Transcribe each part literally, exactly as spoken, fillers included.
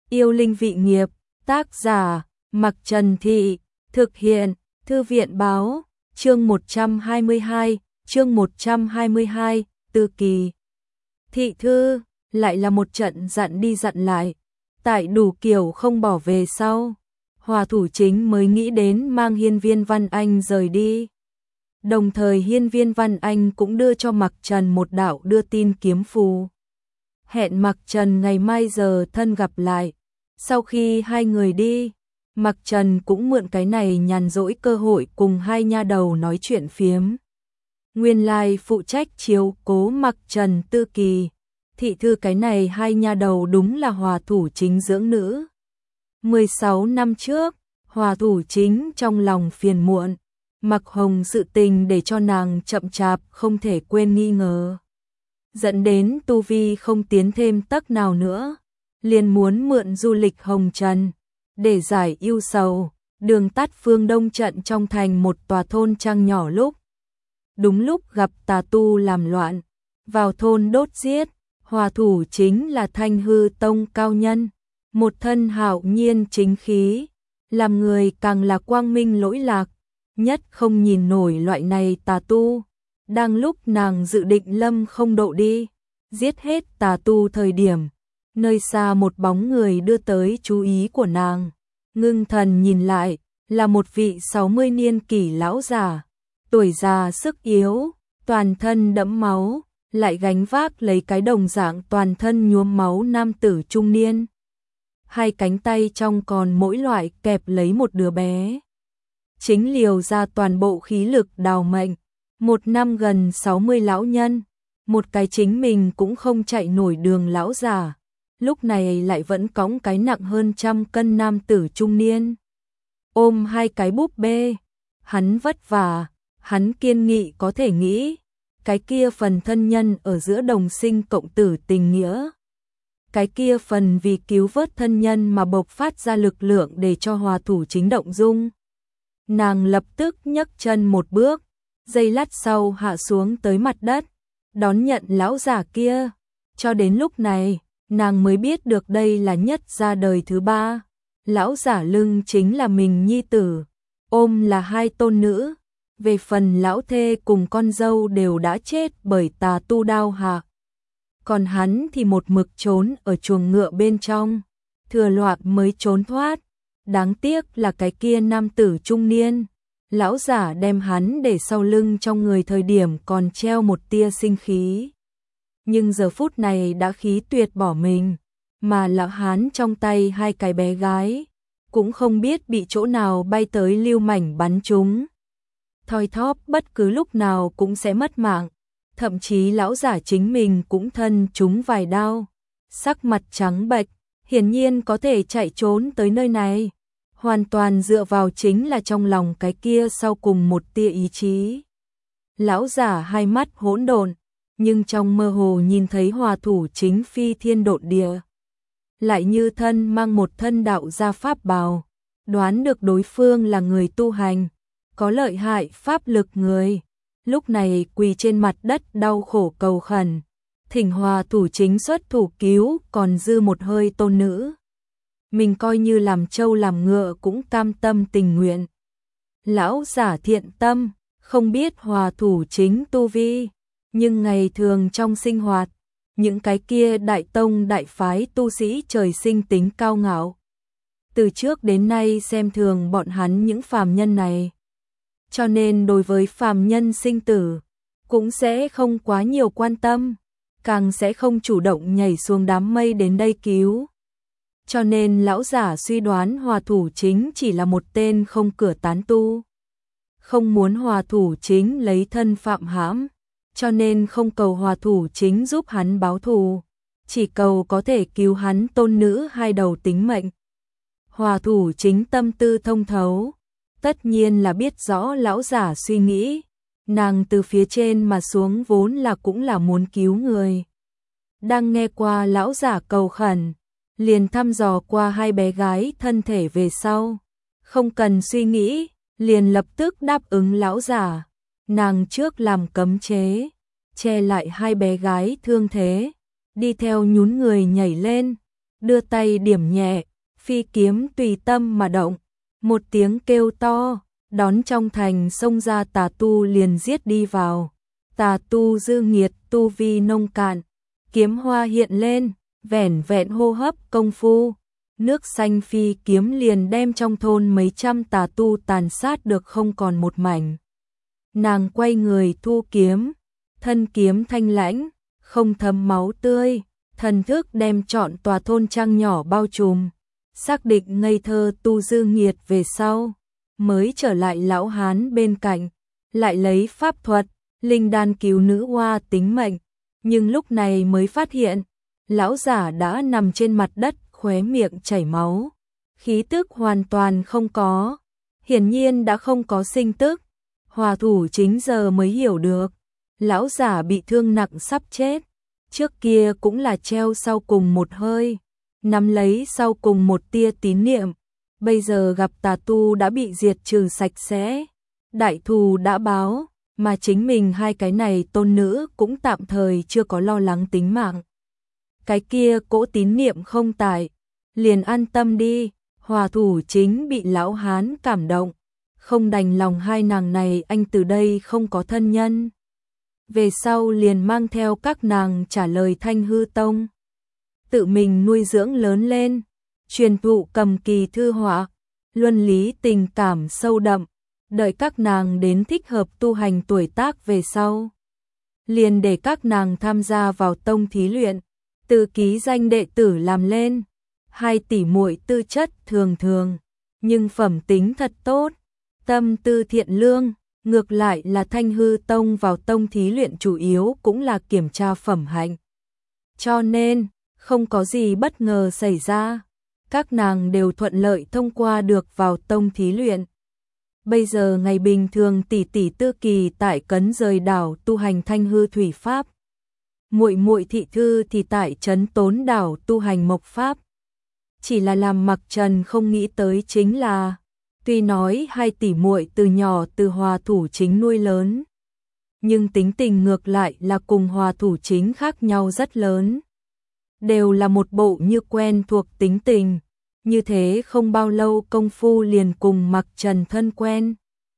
Yêu linh vị nghiệp, tác giả, Mặc Trần Thị, thực hiện, Thư viện báo, chương một trăm hai mươi hai, chương một trăm hai mươi hai, Tư Kỳ. Thị thư, lại là một trận dặn đi dặn lại, tại đủ kiểu không bỏ về sau, Hòa Thủ Chính mới nghĩ đến mang Hiên Viên Văn Anh rời đi. Đồng thời Hiên Viên Văn Anh cũng đưa cho Mặc Trần một đạo đưa tin kiếm phù. Hẹn Mặc Trần ngày mai giờ thân gặp lại. Sau khi hai người đi, Mặc Trần cũng mượn cái này nhàn rỗi cơ hội cùng hai nha đầu nói chuyện phiếm. Nguyên lai phụ trách chiếu cố Mặc Trần Tư Kỳ, thị thư cái này hai nha đầu đúng là Hòa Thủ Chính dưỡng nữ. mười sáu năm trước, Hòa Thủ Chính trong lòng phiền muộn, Mặc Hồng sự tình để cho nàng chậm chạp không thể quên nghi ngờ. Dẫn đến tu vi không tiến thêm tấc nào nữa, liền muốn mượn du lịch Hồng Trần để giải ưu sầu, đường tắt phương đông trận trong thành một tòa thôn trang nhỏ lúc. Đúng lúc gặp tà tu làm loạn, vào thôn đốt giết, Hòa Thủ Chính là Thanh Hư Tông cao nhân, một thân hạo nhiên chính khí, làm người càng là quang minh lỗi lạc, nhất không nhìn nổi loại này tà tu. Đang lúc nàng dự định lâm không độ đi, giết hết tà tu thời điểm, nơi xa một bóng người đưa tới chú ý của nàng. Ngưng thần nhìn lại, là một vị sáu mươi niên kỷ lão già, tuổi già sức yếu, toàn thân đẫm máu, lại gánh vác lấy cái đồng dạng toàn thân nhuốm máu nam tử trung niên. Hai cánh tay trong còn mỗi loại kẹp lấy một đứa bé. Chính liều ra toàn bộ khí lực đào mệnh, một năm gần sáu mươi lão nhân, một cái chính mình cũng không chạy nổi đường lão già, lúc này lại vẫn cõng cái nặng hơn trăm cân nam tử trung niên. Ôm hai cái búp bê, hắn vất vả, hắn kiên nghị có thể nghĩ, cái kia phần thân nhân ở giữa đồng sinh cộng tử tình nghĩa. Cái kia phần vì cứu vớt thân nhân mà bộc phát ra lực lượng để cho Hòa Thủ Chính động dung. Nàng lập tức nhấc chân một bước, giây lát sau hạ xuống tới mặt đất, đón nhận lão già kia. Cho đến lúc này, nàng mới biết được đây là nhất ra đời thứ ba. Lão giả lưng chính là mình nhi tử, ôm là hai tôn nữ. Về phần lão thê cùng con dâu đều đã chết bởi tà tu đao hạ. Còn hắn thì một mực trốn ở chuồng ngựa bên trong, thừa loạt mới trốn thoát. Đáng tiếc là cái kia nam tử trung niên, lão giả đem hắn để sau lưng trong người thời điểm còn treo một tia sinh khí. Nhưng giờ phút này đã khí tuyệt bỏ mình, mà lão hán trong tay hai cái bé gái, cũng không biết bị chỗ nào bay tới lưu mảnh bắn chúng. Thoi thóp bất cứ lúc nào cũng sẽ mất mạng, thậm chí lão giả chính mình cũng thân chúng vài đao, sắc mặt trắng bệch, hiển nhiên có thể chạy trốn tới nơi này, hoàn toàn dựa vào chính là trong lòng cái kia sau cùng một tia ý chí. Lão giả hai mắt hỗn độn, nhưng trong mơ hồ nhìn thấy Hòa Thủ Chính phi thiên độn địa, lại như thân mang một thân đạo gia pháp bào, đoán được đối phương là người tu hành, có lợi hại pháp lực người. Lúc này quỳ trên mặt đất đau khổ cầu khẩn, thỉnh Hòa Thủ Chính xuất thủ cứu còn dư một hơi tôn nữ. Mình coi như làm trâu làm ngựa cũng cam tâm tình nguyện. Lão giả thiện tâm, không biết Hòa Thủ Chính tu vi, nhưng ngày thường trong sinh hoạt, những cái kia đại tông đại phái tu sĩ trời sinh tính cao ngạo. Từ trước đến nay xem thường bọn hắn những phàm nhân này. Cho nên đối với phàm nhân sinh tử, cũng sẽ không quá nhiều quan tâm, càng sẽ không chủ động nhảy xuống đám mây đến đây cứu. Cho nên lão giả suy đoán Hòa Thủ Chính chỉ là một tên không cửa tán tu. Không muốn Hòa Thủ Chính lấy thân phạm hãm, cho nên không cầu Hòa Thủ Chính giúp hắn báo thù, chỉ cầu có thể cứu hắn tôn nữ hai đầu tính mệnh. Hòa Thủ Chính tâm tư thông thấu, tất nhiên là biết rõ lão giả suy nghĩ, nàng từ phía trên mà xuống vốn là cũng là muốn cứu người. Đang nghe qua lão giả cầu khẩn, liền thăm dò qua hai bé gái thân thể về sau, không cần suy nghĩ, liền lập tức đáp ứng lão giả. Nàng trước làm cấm chế, che lại hai bé gái thương thế, đi theo nhún người nhảy lên, đưa tay điểm nhẹ, phi kiếm tùy tâm mà động, một tiếng kêu to, đón trong thành xông ra tà tu liền giết đi vào. Tà tu dư nghiệt tu vi nông cạn, kiếm hoa hiện lên, vẻn vẹn hô hấp công phu, nước xanh phi kiếm liền đem trong thôn mấy trăm tà tu tàn sát được không còn một mảnh. Nàng quay người thu kiếm, thân kiếm thanh lãnh, không thấm máu tươi, thần thức đem trọn tòa thôn trang nhỏ bao trùm, xác định ngây thơ tu dư nghiệt về sau, mới trở lại lão hán bên cạnh, lại lấy pháp thuật, linh đan cứu nữ hoa tính mệnh, nhưng lúc này mới phát hiện, lão giả đã nằm trên mặt đất, khóe miệng chảy máu, khí tức hoàn toàn không có, hiển nhiên đã không có sinh tức. Hòa thủ chính giờ mới hiểu được, lão giả bị thương nặng sắp chết, trước kia cũng là treo sau cùng một hơi, nắm lấy sau cùng một tia tín niệm, bây giờ gặp tà tu đã bị diệt trừ sạch sẽ, đại thù đã báo, mà chính mình hai cái này tôn nữ cũng tạm thời chưa có lo lắng tính mạng. Cái kia cỗ tín niệm không tải, liền an tâm đi, hòa thủ chính bị lão hán cảm động, không đành lòng hai nàng này anh từ đây không có thân nhân. Về sau liền mang theo các nàng trả lời Thanh Hư Tông. Tự mình nuôi dưỡng lớn lên, truyền thụ cầm kỳ thư họa, luân lý tình cảm sâu đậm, đợi các nàng đến thích hợp tu hành tuổi tác về sau. Liền để các nàng tham gia vào tông thí luyện, từ ký danh đệ tử làm lên, hai tỷ muội tư chất thường thường, nhưng phẩm tính thật tốt, tâm tư thiện lương, ngược lại là Thanh Hư Tông vào tông thí luyện chủ yếu cũng là kiểm tra phẩm hạnh. Cho nên, không có gì bất ngờ xảy ra, các nàng đều thuận lợi thông qua được vào tông thí luyện. Bây giờ ngày bình thường tỷ tỷ Tư Kỳ tại Cấn Rời đảo tu hành Thanh Hư Thủy Pháp. Muội muội Thị Thư thì tại Trấn Tốn đảo tu hành Mộc Pháp. Chỉ là làm Mặc Trần không nghĩ tới chính là, tuy nói hai tỷ muội từ nhỏ từ Hòa thủ chính nuôi lớn, nhưng tính tình ngược lại là cùng Hòa thủ chính khác nhau rất lớn. Đều là một bộ như quen thuộc tính tình, như thế không bao lâu công phu liền cùng Mặc Trần thân quen.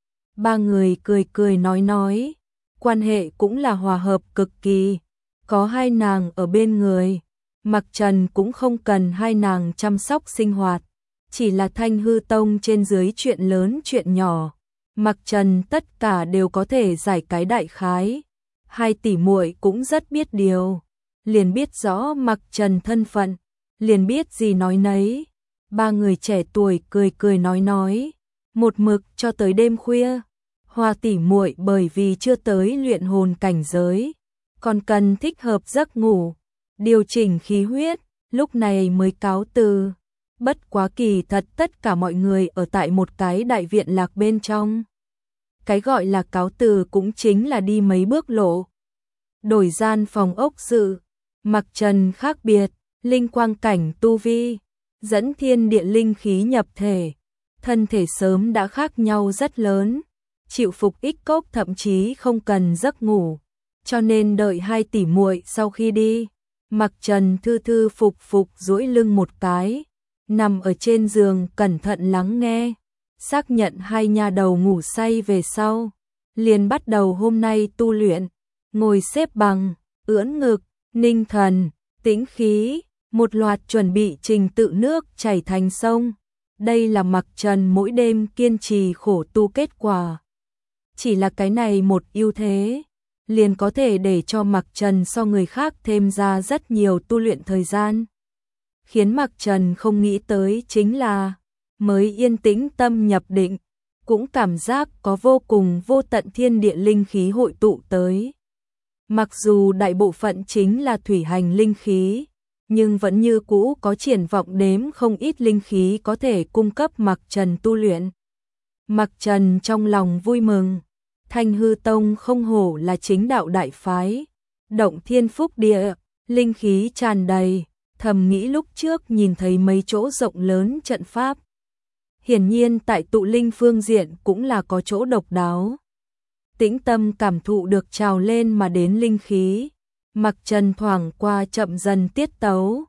Ba người cười cười nói nói, quan hệ cũng là hòa hợp cực kỳ, có hai nàng ở bên người, Mặc Trần cũng không cần hai nàng chăm sóc sinh hoạt, chỉ là Thanh Hư Tông trên dưới chuyện lớn chuyện nhỏ, Mặc Trần tất cả đều có thể giải cái đại khái. Hai tỷ muội cũng rất biết điều, liền biết rõ Mặc Trần thân phận, liền biết gì nói nấy. Ba người trẻ tuổi cười cười nói nói, một mực cho tới đêm khuya. Hoa tỷ muội bởi vì chưa tới luyện hồn cảnh giới, còn cần thích hợp giấc ngủ, điều chỉnh khí huyết, lúc này mới cáo từ. Bất quá kỳ thật tất cả mọi người ở tại một cái đại viện lạc bên trong. Cái gọi là cáo từ cũng chính là đi mấy bước lộ. Đổi gian phòng ốc sự, Mặc Trần khác biệt, linh quang cảnh tu vi, dẫn thiên địa linh khí nhập thể, thân thể sớm đã khác nhau rất lớn, chịu phục ích cốc thậm chí không cần giấc ngủ, cho nên đợi hai tỷ muội sau khi đi, Mặc Trần thư thư phục phục duỗi lưng một cái, nằm ở trên giường cẩn thận lắng nghe, xác nhận hai nha đầu ngủ say về sau, liền bắt đầu hôm nay tu luyện, ngồi xếp bằng, ưỡn ngực, ninh thần, tĩnh khí, một loạt chuẩn bị trình tự nước chảy thành sông. Đây là Mặc Trần mỗi đêm kiên trì khổ tu kết quả. Chỉ là cái này một ưu thế, liền có thể để cho Mặc Trần so người khác thêm ra rất nhiều tu luyện thời gian. Khiến Mặc Trần không nghĩ tới chính là, mới yên tĩnh tâm nhập định, cũng cảm giác có vô cùng vô tận thiên địa linh khí hội tụ tới. Mặc dù đại bộ phận chính là thủy hành linh khí, nhưng vẫn như cũ có triển vọng đếm không ít linh khí có thể cung cấp Mặc Trần tu luyện. Mặc Trần trong lòng vui mừng, Thanh Hư Tông không hổ là chính đạo đại phái, động thiên phúc địa, linh khí tràn đầy, thầm nghĩ lúc trước nhìn thấy mấy chỗ rộng lớn trận pháp. Hiển nhiên tại tụ linh phương diện cũng là có chỗ độc đáo. Tĩnh tâm cảm thụ được trào lên mà đến linh khí, Mặc Trần thoảng qua chậm dần tiết tấu,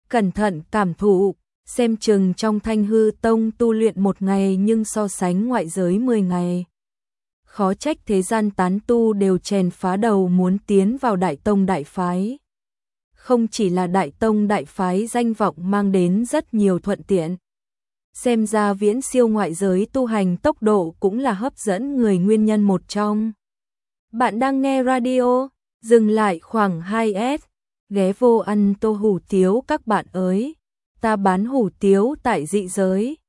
cẩn thận cảm thụ, xem chừng trong Thanh Hư Tông tu luyện một ngày nhưng so sánh ngoại giới mười ngày. Khó trách thế gian tán tu đều chèn phá đầu muốn tiến vào Đại Tông Đại Phái. Không chỉ là Đại Tông Đại Phái danh vọng mang đến rất nhiều thuận tiện. Xem ra viễn siêu ngoại giới tu hành tốc độ cũng là hấp dẫn người nguyên nhân một trong. Bạn đang nghe radio, dừng lại khoảng hai S, ghé vô ăn tô hủ tiếu các bạn ơi. Ta bán hủ tiếu tại dị giới.